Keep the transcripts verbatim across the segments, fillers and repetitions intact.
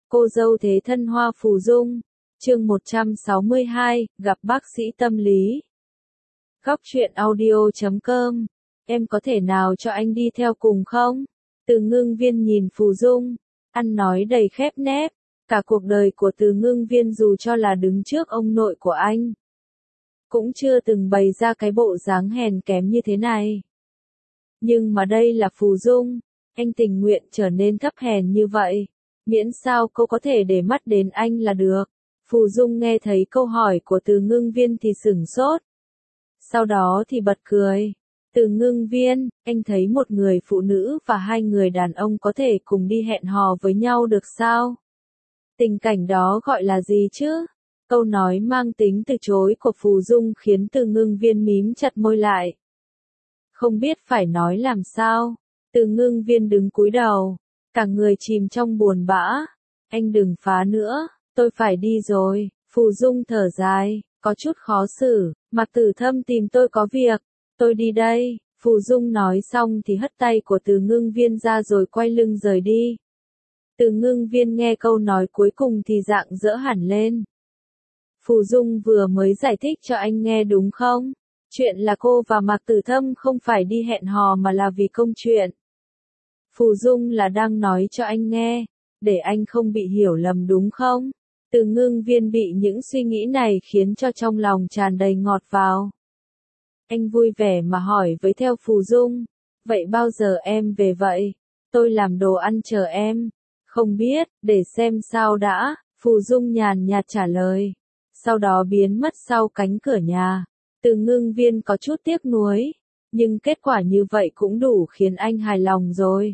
Cô dâu thế thân Hoa Phù Dung, chương một trăm sáu mươi hai, gặp bác sĩ tâm lý. Góc truyện audio chấm com, em có thể nào cho anh đi theo cùng không? Từ Ngưng Viên nhìn Phù Dung, ăn nói đầy khép nép, cả cuộc đời của Từ Ngưng Viên dù cho là đứng trước ông nội của anh, cũng chưa từng bày ra cái bộ dáng hèn kém như thế này. Nhưng mà đây là Phù Dung, anh tình nguyện trở nên thấp hèn như vậy, miễn sao cô có thể để mắt đến anh là được. Phù Dung nghe thấy câu hỏi của Từ Ngưng Viên thì sửng sốt. Sau đó thì bật cười. Từ Ngưng Viên, anh thấy một người phụ nữ và hai người đàn ông có thể cùng đi hẹn hò với nhau được sao? Tình cảnh đó gọi là gì chứ? Câu nói mang tính từ chối của Phù Dung khiến Từ Ngưng Viên mím chặt môi lại. Không biết phải nói làm sao. Từ Ngưng Viên đứng cúi đầu, cả người chìm trong buồn bã. Anh đừng phá nữa, tôi phải đi rồi. Phù Dung thở dài, có chút khó xử. Mạc Tử Thâm tìm tôi có việc, tôi đi đây. Phù Dung nói xong thì hất tay của Từ Ngưng Viên ra rồi quay lưng rời đi. Từ Ngưng Viên nghe câu nói cuối cùng thì rạng rỡ hẳn lên. Phù Dung vừa mới giải thích cho anh nghe đúng không? Chuyện là cô và Mạc Tử Thâm không phải đi hẹn hò mà là vì công chuyện. Phù Dung là đang nói cho anh nghe, để anh không bị hiểu lầm đúng không? Từ Ngưng Viên bị những suy nghĩ này khiến cho trong lòng tràn đầy ngọt vào. Anh vui vẻ mà hỏi với theo Phù Dung, vậy bao giờ em về vậy? Tôi làm đồ ăn chờ em. Không biết, để xem sao đã, Phù Dung nhàn nhạt trả lời. Sau đó biến mất sau cánh cửa nhà. Từ Ngưng Viên có chút tiếc nuối, nhưng kết quả như vậy cũng đủ khiến anh hài lòng rồi.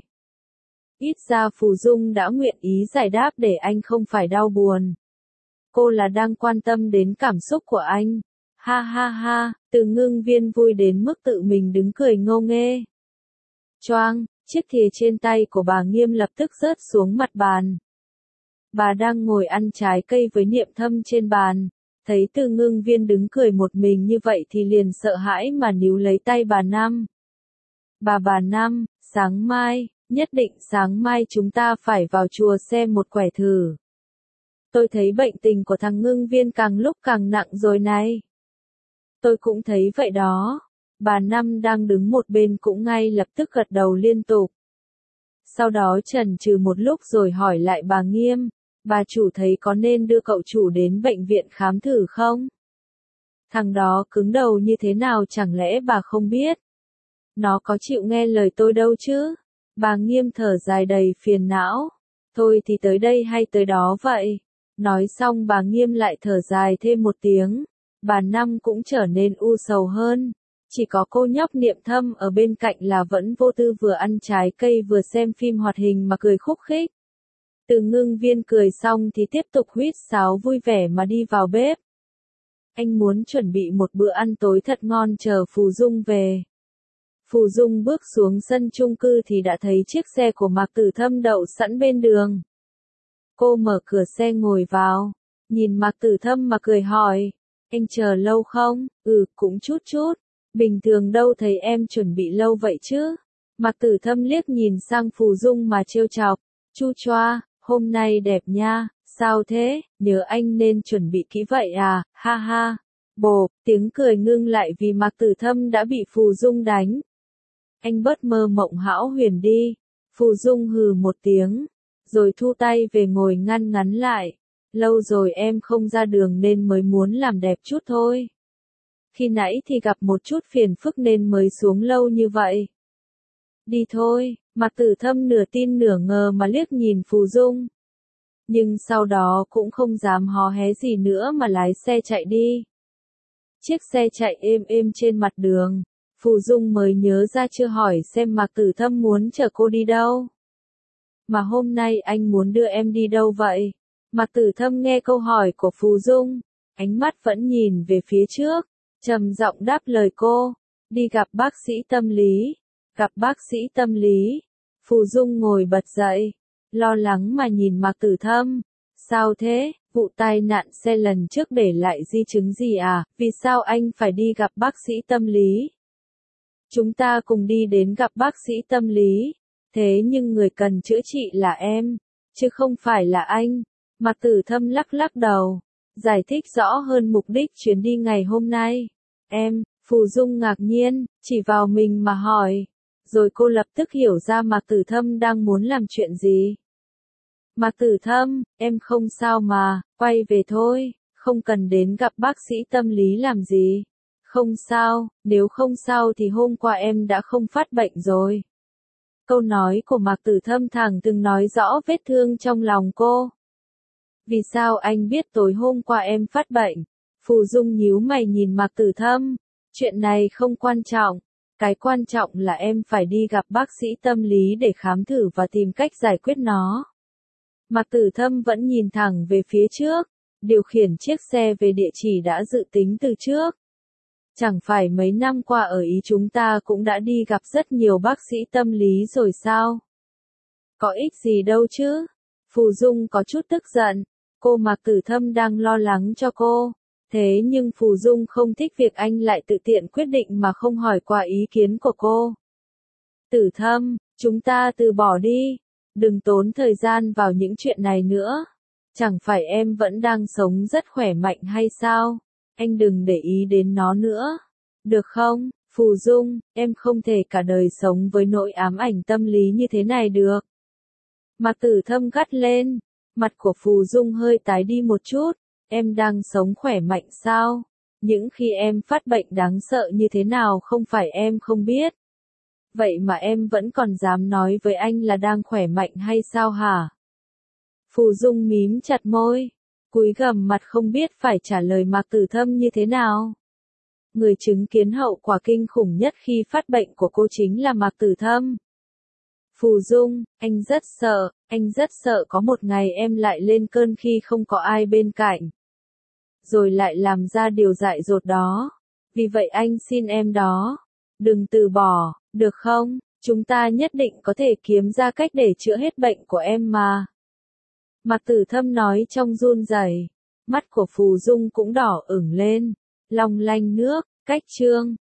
Ít ra Phù Dung đã nguyện ý giải đáp để anh không phải đau buồn. Cô là đang quan tâm đến cảm xúc của anh. Ha ha ha, Từ Ngưng Viên vui đến mức tự mình đứng cười ngô nghê. Choang, chiếc thìa trên tay của bà Nghiêm lập tức rớt xuống mặt bàn. Bà đang ngồi ăn trái cây với Niệm Thâm trên bàn. Thấy Từ Ngưng Viên đứng cười một mình như vậy thì liền sợ hãi mà níu lấy tay bà Năm. Bà bà Năm, sáng mai, nhất định sáng mai chúng ta phải vào chùa xem một quẻ thử. Tôi thấy bệnh tình của thằng Ngưng Viên càng lúc càng nặng rồi này. Tôi cũng thấy vậy đó. Bà Năm đang đứng một bên cũng ngay lập tức gật đầu liên tục. Sau đó chần chừ một lúc rồi hỏi lại bà Nghiêm. Bà chủ thấy có nên đưa cậu chủ đến bệnh viện khám thử không? Thằng đó cứng đầu như thế nào chẳng lẽ bà không biết? Nó có chịu nghe lời tôi đâu chứ? Bà Nghiêm thở dài đầy phiền não. Thôi thì tới đây hay tới đó vậy? Nói xong bà Nghiêm lại thở dài thêm một tiếng. Bà Năm cũng trở nên u sầu hơn. Chỉ có cô nhóc Niệm Thâm ở bên cạnh là vẫn vô tư vừa ăn trái cây vừa xem phim hoạt hình mà cười khúc khích. Từ Ngưng Viên cười xong thì tiếp tục huýt sáo vui vẻ mà đi vào bếp. Anh muốn chuẩn bị một bữa ăn tối thật ngon chờ Phù Dung về. Phù Dung bước xuống sân chung cư thì đã thấy chiếc xe của Mạc Tử Thâm đậu sẵn bên đường. Cô mở cửa xe ngồi vào, nhìn Mạc Tử Thâm mà cười hỏi, anh chờ lâu không? Ừ, cũng chút chút, bình thường đâu thấy em chuẩn bị lâu vậy chứ? Mạc Tử Thâm liếc nhìn sang Phù Dung mà trêu chọc, chu choa. Hôm nay đẹp nha, sao thế, nhớ anh nên chuẩn bị kỹ vậy à, ha ha. Bộp, tiếng cười ngưng lại vì Mạc Tử Thâm đã bị Phù Dung đánh. Anh bớt mơ mộng hão huyền đi. Phù Dung hừ một tiếng, rồi thu tay về ngồi ngăn ngắn lại. Lâu rồi em không ra đường nên mới muốn làm đẹp chút thôi. Khi nãy thì gặp một chút phiền phức nên mới xuống lâu như vậy. Đi thôi. Mạc Tử Thâm nửa tin nửa ngờ mà liếc nhìn Phù Dung. Nhưng sau đó cũng không dám hò hé gì nữa mà lái xe chạy đi. Chiếc xe chạy êm êm trên mặt đường. Phù Dung mới nhớ ra chưa hỏi xem Mạc Tử Thâm muốn chở cô đi đâu. Mà hôm nay anh muốn đưa em đi đâu vậy? Mạc Tử Thâm nghe câu hỏi của Phù Dung, ánh mắt vẫn nhìn về phía trước, trầm giọng đáp lời cô. Đi gặp bác sĩ tâm lý. Gặp bác sĩ tâm lý. Phù Dung ngồi bật dậy, lo lắng mà nhìn Mạc Tử Thâm. Sao thế, vụ tai nạn xe lần trước để lại di chứng gì à, vì sao anh phải đi gặp bác sĩ tâm lý? Chúng ta cùng đi đến gặp bác sĩ tâm lý, thế nhưng người cần chữa trị là em. chứ không phải là anh. Mạc Tử Thâm lắc lắc đầu, giải thích rõ hơn mục đích chuyến đi ngày hôm nay. Em, Phù Dung ngạc nhiên, chỉ vào mình mà hỏi. Rồi cô lập tức hiểu ra Mạc Tử Thâm đang muốn làm chuyện gì. Mạc Tử Thâm, em không sao mà, quay về thôi, không cần đến gặp bác sĩ tâm lý làm gì. Không sao, nếu không sao thì hôm qua em đã không phát bệnh rồi. Câu nói của Mạc Tử Thâm thẳng từng nói rõ vết thương trong lòng cô. Vì sao anh biết tối hôm qua em phát bệnh? Phù Dung nhíu mày nhìn Mạc Tử Thâm. Chuyện này không quan trọng. Cái quan trọng là em phải đi gặp bác sĩ tâm lý để khám thử và tìm cách giải quyết nó. Mạc Tử Thâm vẫn nhìn thẳng về phía trước, điều khiển chiếc xe về địa chỉ đã dự tính từ trước. Chẳng phải mấy năm qua ở Ý chúng ta cũng đã đi gặp rất nhiều bác sĩ tâm lý rồi sao? Có ích gì đâu chứ? Phù Dung có chút tức giận, cô Mạc Tử Thâm đang lo lắng cho cô. Thế nhưng Phù Dung không thích việc anh lại tự tiện quyết định mà không hỏi qua ý kiến của cô. Tử Thâm, chúng ta từ bỏ đi. Đừng tốn thời gian vào những chuyện này nữa. Chẳng phải em vẫn đang sống rất khỏe mạnh hay sao? Anh đừng để ý đến nó nữa. Được không, Phù Dung, em không thể cả đời sống với nỗi ám ảnh tâm lý như thế này được. Mạc Tử Thâm gắt lên. Mặt của Phù Dung hơi tái đi một chút. Em đang sống khỏe mạnh sao? Những khi em phát bệnh đáng sợ như thế nào không phải em không biết. Vậy mà em vẫn còn dám nói với anh là đang khỏe mạnh hay sao hả? Phù Dung mím chặt môi, cúi gằm mặt không biết phải trả lời Mạc Tử Thâm như thế nào. Người chứng kiến hậu quả kinh khủng nhất khi phát bệnh của cô chính là Mạc Tử Thâm. Phù Dung, anh rất sợ, anh rất sợ có một ngày em lại lên cơn khi không có ai bên cạnh. Rồi lại làm ra điều dại dột đó. Vì vậy anh xin em đó. Đừng từ bỏ, được không? Chúng ta nhất định có thể kiếm ra cách để chữa hết bệnh của em mà. Mạc Tử Thâm nói trong run rẩy. Mắt của Phù Dung cũng đỏ ửng lên. Long lanh nước, cách chương.